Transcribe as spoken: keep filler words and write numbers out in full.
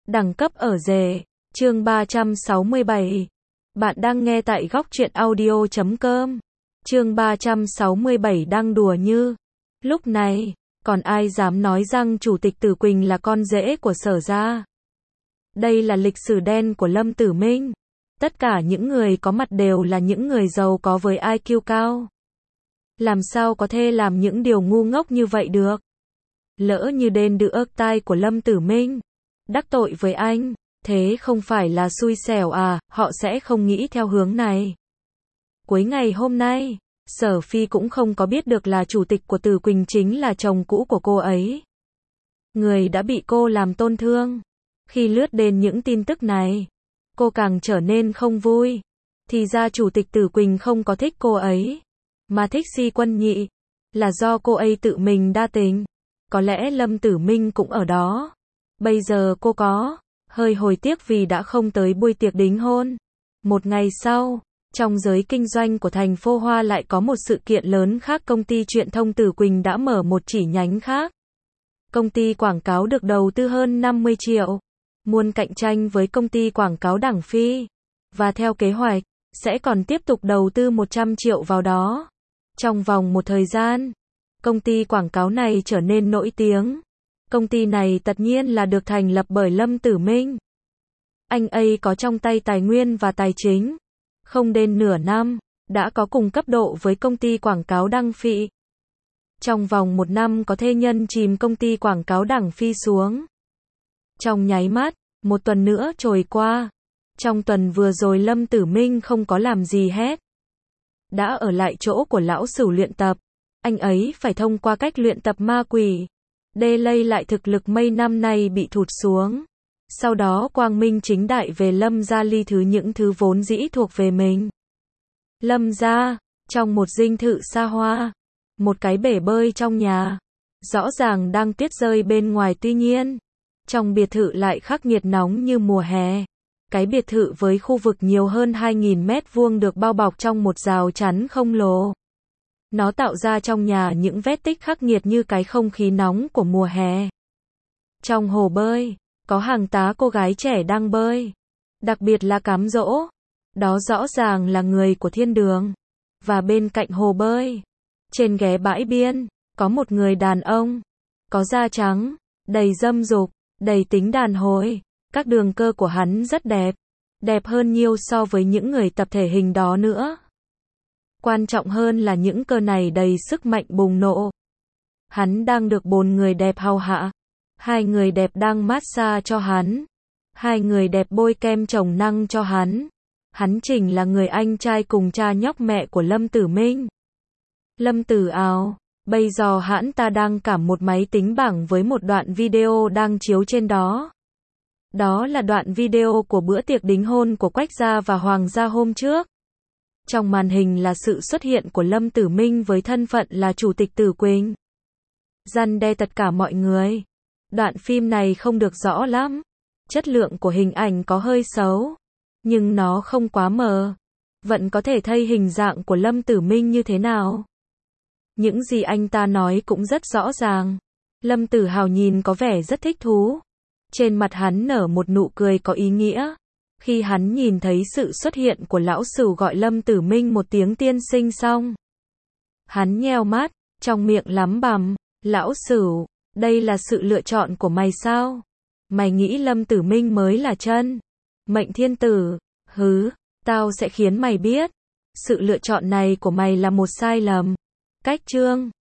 Đẳng cấp ở rể. Chương ba trăm sáu mươi bảy. Bạn đang nghe tại góc truyện audio chấm com. Chương ba trăm sáu mươi bảy đang đùa như. Lúc này, còn ai dám nói rằng Chủ tịch Tử Quỳnh là con rể của Sở gia. Đây là lịch sử đen của Lâm Tử Minh. Tất cả những người có mặt đều là những người giàu có với i kiu cao. Làm sao có thể làm những điều ngu ngốc như vậy được? Lỡ như đền được tai của Lâm Tử Minh đắc tội với anh, thế không phải là xui xẻo à, họ sẽ không nghĩ theo hướng này. Cuối ngày hôm nay, Sở Phi cũng không có biết được là chủ tịch của Tử Quỳnh chính là chồng cũ của cô ấy. Người đã bị cô làm tổn thương. Khi lướt đến những tin tức này, cô càng trở nên không vui. Thì ra chủ tịch Tử Quỳnh không có thích cô ấy, mà thích Si Quân Nhị. Là do cô ấy tự mình đa tình. Có lẽ Lâm Tử Minh cũng ở đó. Bây giờ cô có hơi hối tiếc vì đã không tới buổi tiệc đính hôn. Một ngày sau, trong giới kinh doanh của thành phố Hoa lại có một sự kiện lớn khác. Công ty truyền thông Tử Quỳnh đã mở một chi nhánh khác. Công ty quảng cáo được đầu tư hơn năm mươi triệu. Muốn cạnh tranh với công ty quảng cáo Đẳng Phi. Và theo kế hoạch, sẽ còn tiếp tục đầu tư một trăm triệu vào đó. Trong vòng một thời gian, công ty quảng cáo này trở nên nổi tiếng. Công ty này tất nhiên là được thành lập bởi Lâm Tử Minh. Anh ấy có trong tay tài nguyên và tài chính. Không đến nửa năm, đã có cùng cấp độ với công ty quảng cáo Đăng Phi. Trong vòng một năm có thể nhân chìm công ty quảng cáo Đẳng Phi xuống. Trong nháy mắt, một tuần nữa trôi qua. Trong tuần vừa rồi Lâm Tử Minh không có làm gì hết. Đã ở lại chỗ của lão Sửu luyện tập. Anh ấy phải thông qua cách luyện tập ma quỷ. Để lây lại thực lực mấy năm nay bị thụt xuống. Sau đó quang minh chính đại về Lâm gia ly thứ những thứ vốn dĩ thuộc về mình. Lâm gia, trong một dinh thự xa hoa. Một cái bể bơi trong nhà. Rõ ràng đang tuyết rơi bên ngoài tuy nhiên. Trong biệt thự lại khắc nghiệt nóng như mùa hè. Cái biệt thự với khu vực nhiều hơn hai nghìn mét vuông được bao bọc trong một rào chắn khổng lồ. Nó tạo ra trong nhà những vết tích khắc nghiệt như cái không khí nóng của mùa hè. Trong hồ bơi, có hàng tá cô gái trẻ đang bơi. Đặc biệt là cám dỗ. Đó rõ ràng là người của thiên đường. Và bên cạnh hồ bơi, trên ghé bãi biên, có một người đàn ông. Có da trắng, đầy dâm dục, đầy tính đàn hồi. Các đường cơ của hắn rất đẹp. Đẹp hơn nhiều so với những người tập thể hình đó nữa. Quan trọng hơn là những cơ này đầy sức mạnh bùng nổ. Hắn đang được bốn người đẹp hầu hạ. Hai người đẹp đang massage cho hắn. Hai người đẹp bôi kem trồng năng cho hắn. Hắn chính là người anh trai cùng cha nhóc mẹ của Lâm Tử Minh. Lâm Tử ào, bây giờ hắn ta đang cảm một máy tính bảng với một đoạn video đang chiếu trên đó. Đó là đoạn video của bữa tiệc đính hôn của Quách gia và Hoàng gia hôm trước. Trong màn hình là sự xuất hiện của Lâm Tử Minh với thân phận là Chủ tịch Tử Quỳnh. Răn đe tất cả mọi người. Đoạn phim này không được rõ lắm. Chất lượng của hình ảnh có hơi xấu. Nhưng nó không quá mờ. Vẫn có thể thấy hình dạng của Lâm Tử Minh như thế nào. Những gì anh ta nói cũng rất rõ ràng. Lâm Tử Hào nhìn có vẻ rất thích thú. Trên mặt hắn nở một nụ cười có ý nghĩa. Khi hắn nhìn thấy sự xuất hiện của lão Sửu gọi Lâm Tử Minh một tiếng tiên sinh xong. Hắn nheo mắt, trong miệng lắm bằm. Lão Sửu, đây là sự lựa chọn của mày sao? Mày nghĩ Lâm Tử Minh mới là chân mệnh thiên tử? Hứ, tao sẽ khiến mày biết. Sự lựa chọn này của mày là một sai lầm. Cách chương